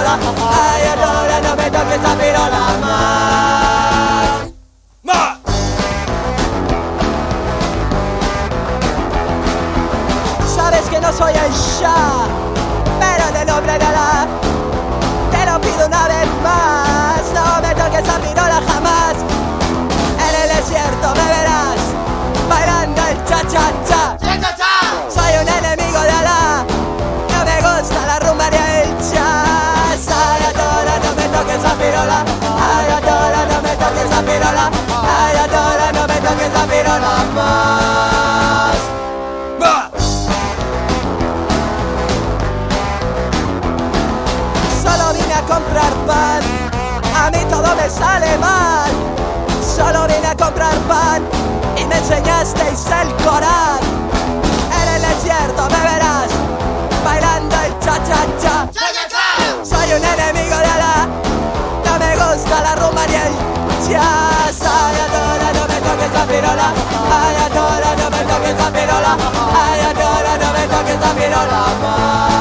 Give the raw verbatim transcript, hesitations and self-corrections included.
pirola. Ay, ahora no me toques esa pirola más. ¡Más! Sabes que no soy el Shah, pero en el nombre de Alá te lo pido una vez más. No me toques esa pirola jamás. En el desierto me verás bailando el cha-cha-cha. Soy un enemigo de Alá, no me gusta la rumba ni el jazz. Ayatollah, no me toques esa pirola. Ayatollah, no me toques esa pirola. Ayatollah, no me toques esa pirola más. ¡Bah! Solo vine a comprar pan, a mí todo me sale mal. Solo vine a comprar pan y me enseñasteis el Corán. En el desierto me verás bailando el cha-cha-cha. Soy un enemigo de Alá, no me gusta la rumba ni el jazz. Ayatollah, no me toques esa pirola. Ayatollah, no me toques esa pirola. Ayatollah, no me toques esa pirola más.